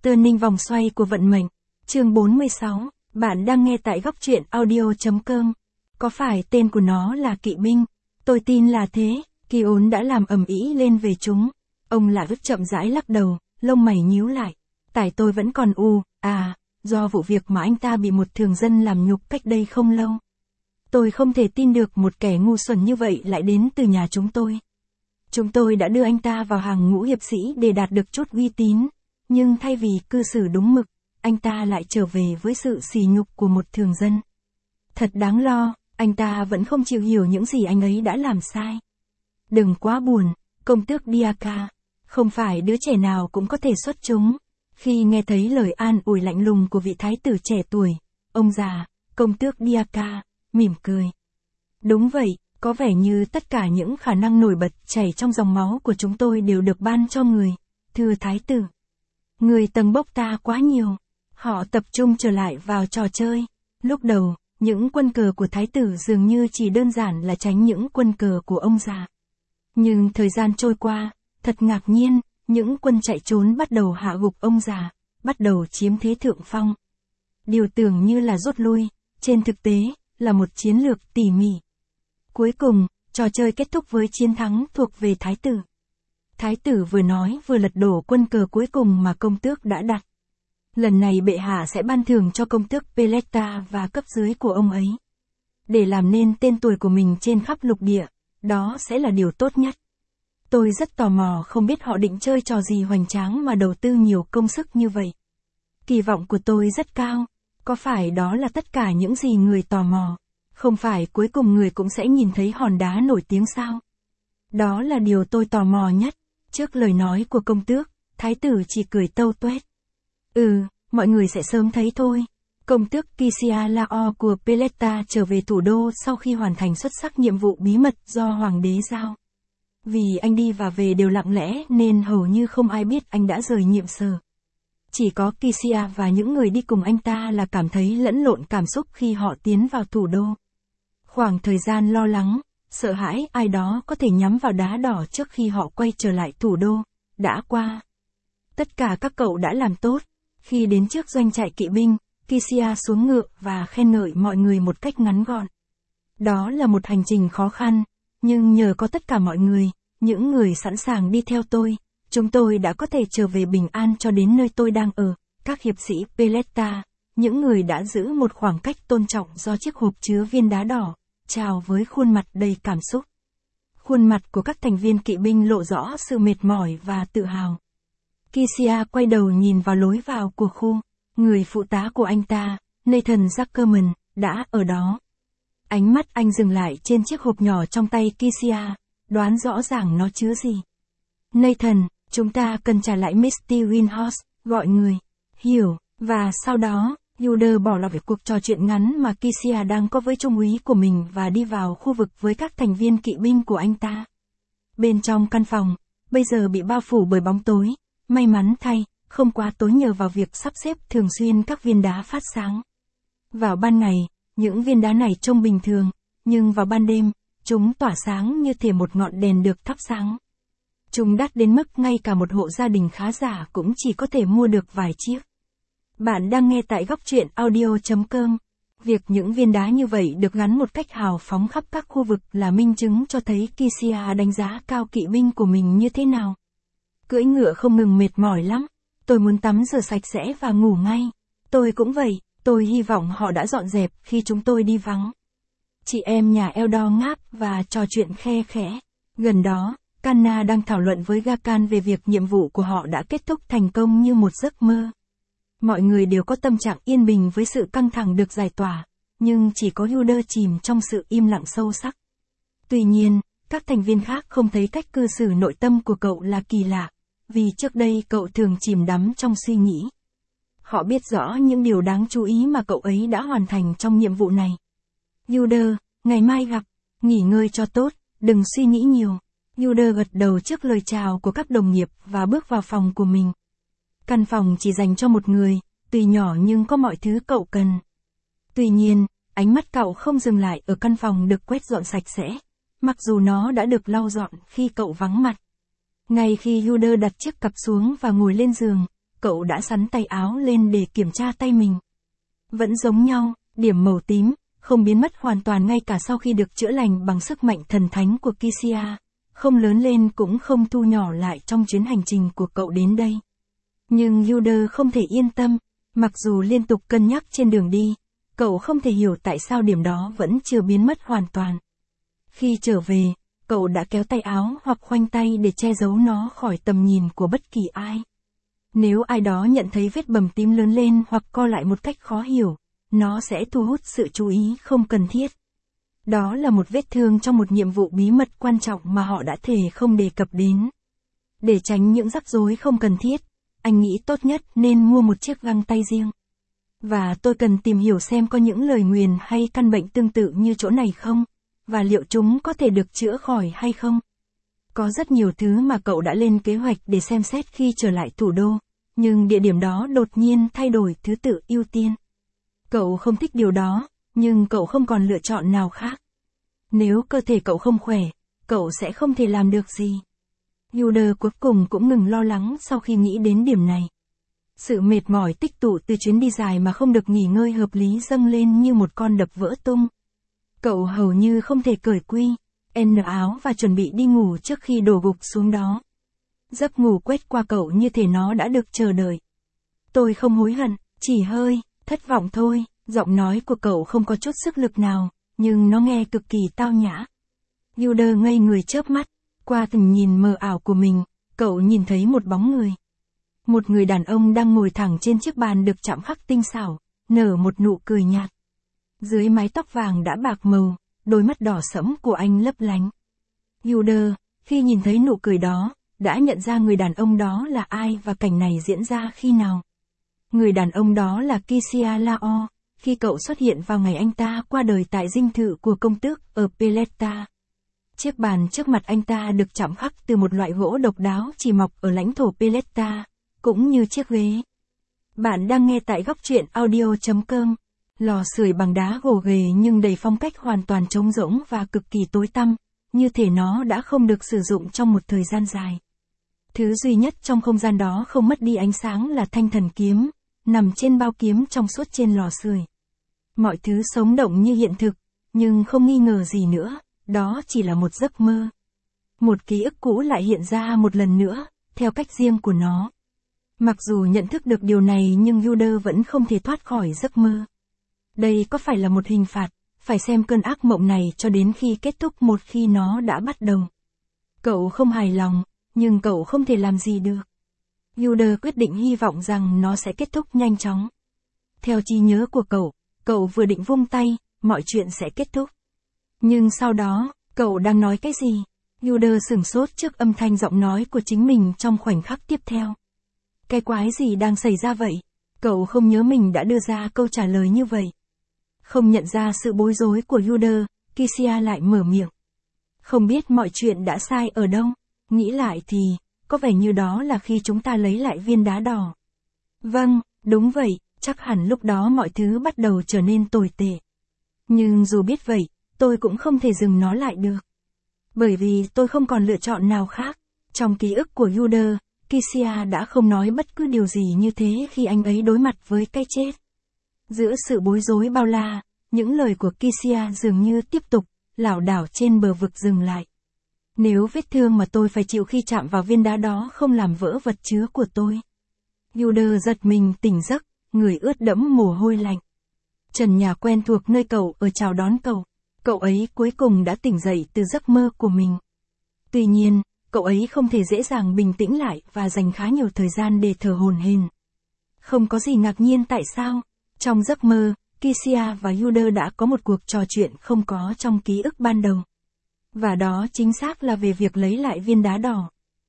Turning vòng xoay của vận mệnh. Chương 46, bạn đang nghe tại góc truyện audio.com. Có phải tên của nó là kỵ binh? Tôi tin là thế. Kion đã làm ầm ĩ lên về chúng. Ông lại rất chậm rãi lắc đầu, lông mày nhíu lại. Tại tôi vẫn còn do vụ việc mà anh ta bị một thường dân làm nhục cách đây không lâu. Tôi không thể tin được một kẻ ngu xuẩn như vậy lại đến từ nhà chúng tôi. Chúng tôi đã đưa anh ta vào hàng ngũ hiệp sĩ để đạt được chút uy tín, nhưng thay vì cư xử đúng mực, anh ta lại trở về với sự sỉ nhục của một thường dân. Thật đáng lo, anh ta vẫn không chịu hiểu những gì anh ấy đã làm sai. Đừng quá buồn, công tước Diaka, không phải đứa trẻ nào cũng có thể xuất chúng. Khi nghe thấy lời an ủi lạnh lùng của vị thái tử trẻ tuổi, ông già, công tước Diaka, mỉm cười. Đúng vậy, có vẻ như tất cả những khả năng nổi bật chảy trong dòng máu của chúng tôi đều được ban cho người, thưa thái tử. Người tầng bốc ta quá nhiều. Họ tập trung trở lại vào trò chơi. Lúc đầu, những quân cờ của thái tử dường như chỉ đơn giản là tránh những quân cờ của ông già. Nhưng thời gian trôi qua, thật ngạc nhiên, những quân chạy trốn bắt đầu hạ gục ông già, bắt đầu chiếm thế thượng phong. Điều tưởng như là rút lui, trên thực tế, là một chiến lược tỉ mỉ. Cuối cùng, trò chơi kết thúc với chiến thắng thuộc về thái tử. Thái tử vừa nói vừa lật đổ quân cờ cuối cùng mà công tước đã đặt. Lần này bệ hạ sẽ ban thưởng cho công tước Peletta và cấp dưới của ông ấy. Để làm nên tên tuổi của mình trên khắp lục địa, đó sẽ là điều tốt nhất. Tôi rất tò mò không biết họ định chơi trò gì hoành tráng mà đầu tư nhiều công sức như vậy. Kỳ vọng của tôi rất cao, có phải đó là tất cả những gì người tò mò? Không phải cuối cùng người cũng sẽ nhìn thấy hòn đá nổi tiếng sao? Đó là điều tôi tò mò nhất. Trước lời nói của công tước, thái tử chỉ cười tâu tuét. Mọi người sẽ sớm thấy thôi. Công tước Kisia Lao của Peletta trở về thủ đô sau khi hoàn thành xuất sắc nhiệm vụ bí mật do hoàng đế giao. Vì anh đi và về đều lặng lẽ nên hầu như không ai biết anh đã rời nhiệm sở. Chỉ có Kisia và những người đi cùng anh ta là cảm thấy lẫn lộn cảm xúc khi họ tiến vào thủ đô. Khoảng thời gian lo lắng, sợ hãi ai đó có thể nhắm vào đá đỏ trước khi họ quay trở lại thủ đô, đã qua. Tất cả các cậu đã làm tốt. Khi đến trước doanh trại kỵ binh, Kisia xuống ngựa và khen ngợi mọi người một cách ngắn gọn. Đó là một hành trình khó khăn, nhưng nhờ có tất cả mọi người, những người sẵn sàng đi theo tôi, chúng tôi đã có thể trở về bình an cho đến nơi tôi đang ở. Các hiệp sĩ Peletta, những người đã giữ một khoảng cách tôn trọng do chiếc hộp chứa viên đá đỏ, chào với khuôn mặt đầy cảm xúc. Khuôn mặt của các thành viên kỵ binh lộ rõ sự mệt mỏi và tự hào. Kisia quay đầu nhìn vào lối vào của khu. Người phụ tá của anh ta, Nathan Zuckerman, đã ở đó. Ánh mắt anh dừng lại trên chiếc hộp nhỏ trong tay Kisia, đoán rõ ràng nó chứa gì. Nathan, chúng ta cần trả lại Misty Windhorse, gọi người. Hiểu, và sau đó, Yuder bỏ lọt cuộc trò chuyện ngắn mà Kisia đang có với trung úy của mình và đi vào khu vực với các thành viên kỵ binh của anh ta. Bên trong căn phòng, bây giờ bị bao phủ bởi bóng tối. May mắn thay, không quá tối nhờ vào việc sắp xếp thường xuyên các viên đá phát sáng. Vào ban ngày, những viên đá này trông bình thường, nhưng vào ban đêm, chúng tỏa sáng như thể một ngọn đèn được thắp sáng. Chúng đắt đến mức ngay cả một hộ gia đình khá giả cũng chỉ có thể mua được vài chiếc. Bạn đang nghe tại góc truyện audio.com. Việc những viên đá như vậy được gắn một cách hào phóng khắp các khu vực là minh chứng cho thấy Kisia đánh giá cao kỵ binh của mình như thế nào. Cưỡi ngựa không ngừng mệt mỏi lắm. Tôi muốn tắm rửa sạch sẽ và ngủ ngay. Tôi cũng vậy, tôi hy vọng họ đã dọn dẹp khi chúng tôi đi vắng. Chị em nhà Eldor ngáp và trò chuyện khe khẽ. Gần đó, Kanna đang thảo luận với Gakan về việc nhiệm vụ của họ đã kết thúc thành công như một giấc mơ. Mọi người đều có tâm trạng yên bình với sự căng thẳng được giải tỏa, nhưng chỉ có Yuder chìm trong sự im lặng sâu sắc. Tuy nhiên, các thành viên khác không thấy cách cư xử nội tâm của cậu là kỳ lạ, vì trước đây cậu thường chìm đắm trong suy nghĩ. Họ biết rõ những điều đáng chú ý mà cậu ấy đã hoàn thành trong nhiệm vụ này. Yuder, ngày mai gặp, nghỉ ngơi cho tốt, đừng suy nghĩ nhiều. Yuder gật đầu trước lời chào của các đồng nghiệp và bước vào phòng của mình. Căn phòng chỉ dành cho một người, tuy nhỏ nhưng có mọi thứ cậu cần. Tuy nhiên, ánh mắt cậu không dừng lại ở căn phòng được quét dọn sạch sẽ, mặc dù nó đã được lau dọn khi cậu vắng mặt. Ngay khi Yuder đặt chiếc cặp xuống và ngồi lên giường, cậu đã xắn tay áo lên để kiểm tra tay mình. Vẫn giống nhau, điểm màu tím, không biến mất hoàn toàn ngay cả sau khi được chữa lành bằng sức mạnh thần thánh của Kisia, không lớn lên cũng không thu nhỏ lại trong chuyến hành trình của cậu đến đây. Nhưng Yuda không thể yên tâm, mặc dù liên tục cân nhắc trên đường đi, cậu không thể hiểu tại sao điểm đó vẫn chưa biến mất hoàn toàn. Khi trở về, cậu đã kéo tay áo hoặc khoanh tay để che giấu nó khỏi tầm nhìn của bất kỳ ai. Nếu ai đó nhận thấy vết bầm tím lớn lên hoặc co lại một cách khó hiểu, nó sẽ thu hút sự chú ý không cần thiết. Đó là một vết thương trong một nhiệm vụ bí mật quan trọng mà họ đã thề không đề cập đến. Để tránh những rắc rối không cần thiết, anh nghĩ tốt nhất nên mua một chiếc găng tay riêng. Và tôi cần tìm hiểu xem có những lời nguyền hay căn bệnh tương tự như chỗ này không, và liệu chúng có thể được chữa khỏi hay không. Có rất nhiều thứ mà cậu đã lên kế hoạch để xem xét khi trở lại thủ đô, nhưng địa điểm đó đột nhiên thay đổi thứ tự ưu tiên. Cậu không thích điều đó, nhưng cậu không còn lựa chọn nào khác. Nếu cơ thể cậu không khỏe, cậu sẽ không thể làm được gì. Yuda cuối cùng cũng ngừng lo lắng sau khi nghĩ đến điểm này. Sự mệt mỏi tích tụ từ chuyến đi dài mà không được nghỉ ngơi hợp lý dâng lên như một con đập vỡ tung. Cậu hầu như không thể cởi quy, áo và chuẩn bị đi ngủ trước khi đổ gục xuống đó. Giấc ngủ quét qua cậu như thể nó đã được chờ đợi. Tôi không hối hận, chỉ hơi thất vọng thôi. Giọng nói của cậu không có chút sức lực nào, nhưng nó nghe cực kỳ tao nhã. Yuda ngây người chớp mắt, qua tầm nhìn mờ ảo của mình, cậu nhìn thấy một bóng người. Một người đàn ông đang ngồi thẳng trên chiếc bàn được chạm khắc tinh xảo, nở một nụ cười nhạt. Dưới mái tóc vàng đã bạc màu, đôi mắt đỏ sẫm của anh lấp lánh. Yuda, khi nhìn thấy nụ cười đó, đã nhận ra người đàn ông đó là ai và cảnh này diễn ra khi nào. Người đàn ông đó là Kisia Lao, khi cậu xuất hiện vào ngày anh ta qua đời tại dinh thự của công tước ở Peletta. Chiếc bàn trước mặt anh ta được chạm khắc từ một loại gỗ độc đáo chỉ mọc ở lãnh thổ Peletta, cũng như chiếc ghế. Bạn đang nghe tại góc truyện audio.com. Lò sưởi bằng đá gồ ghề nhưng đầy phong cách hoàn toàn trống rỗng và cực kỳ tối tăm, như thể nó đã không được sử dụng trong một thời gian dài. Thứ duy nhất trong không gian đó không mất đi ánh sáng là thanh thần kiếm, nằm trên bao kiếm trong suốt trên lò sưởi. Mọi thứ sống động như hiện thực, nhưng không nghi ngờ gì nữa, đó chỉ là một giấc mơ. Một ký ức cũ lại hiện ra một lần nữa, theo cách riêng của nó. Mặc dù nhận thức được điều này nhưng Yuda vẫn không thể thoát khỏi giấc mơ. Đây có phải là một hình phạt, phải xem cơn ác mộng này cho đến khi kết thúc một khi nó đã bắt đầu. Cậu không hài lòng, nhưng cậu không thể làm gì được. Yuda quyết định hy vọng rằng nó sẽ kết thúc nhanh chóng. Theo trí nhớ của cậu vừa định vung tay, mọi chuyện sẽ kết thúc. Nhưng sau đó, cậu đang nói cái gì? Yuda sửng sốt trước âm thanh giọng nói của chính mình trong khoảnh khắc tiếp theo. Cái quái gì đang xảy ra vậy? Cậu không nhớ mình đã đưa ra câu trả lời như vậy. Không nhận ra sự bối rối của Yuda, Kisia lại mở miệng. Không biết mọi chuyện đã sai ở đâu, nghĩ lại thì, có vẻ như đó là khi chúng ta lấy lại viên đá đỏ. Vâng, đúng vậy, chắc hẳn lúc đó mọi thứ bắt đầu trở nên tồi tệ. Nhưng dù biết vậy, tôi cũng không thể dừng nó lại được. Bởi vì tôi không còn lựa chọn nào khác. Trong ký ức của Yuda, Kisia đã không nói bất cứ điều gì như thế khi anh ấy đối mặt với cái chết. Giữa sự bối rối bao la, những lời của Kisia dường như tiếp tục, lảo đảo trên bờ vực dừng lại. Nếu vết thương mà tôi phải chịu khi chạm vào viên đá đó không làm vỡ vật chứa của tôi. Yuda giật mình tỉnh giấc, người ướt đẫm mồ hôi lạnh. Trần nhà quen thuộc nơi cậu ở chào đón cậu. Cậu ấy cuối cùng đã tỉnh dậy từ giấc mơ của mình. Tuy nhiên, cậu ấy không thể dễ dàng bình tĩnh lại và dành khá nhiều thời gian để thở hổn hển. Không có gì ngạc nhiên tại sao, trong giấc mơ, Kisia và Yuda đã có một cuộc trò chuyện không có trong ký ức ban đầu. Và đó chính xác là về việc lấy lại viên đá đỏ.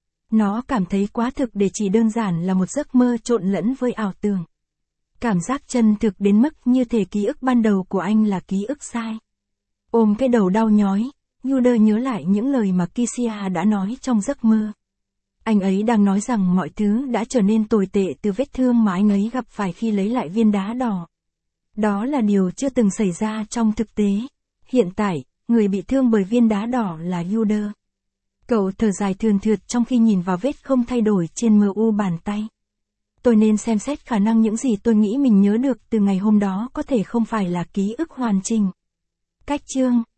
Nó cảm thấy quá thực để chỉ đơn giản là một giấc mơ trộn lẫn với ảo tưởng. Cảm giác chân thực đến mức như thể ký ức ban đầu của anh là ký ức sai. Ôm cái đầu đau nhói, Yuda nhớ lại những lời mà Kisia đã nói trong giấc mơ. Anh ấy đang nói rằng mọi thứ đã trở nên tồi tệ từ vết thương mà anh ấy gặp phải khi lấy lại viên đá đỏ. Đó là điều chưa từng xảy ra trong thực tế. Hiện tại, người bị thương bởi viên đá đỏ là Yuda. Cậu thở dài thườn thượt trong khi nhìn vào vết không thay đổi trên mờ u bàn tay. Tôi nên xem xét khả năng những gì tôi nghĩ mình nhớ được từ ngày hôm đó có thể không phải là ký ức hoàn chỉnh. Cách chương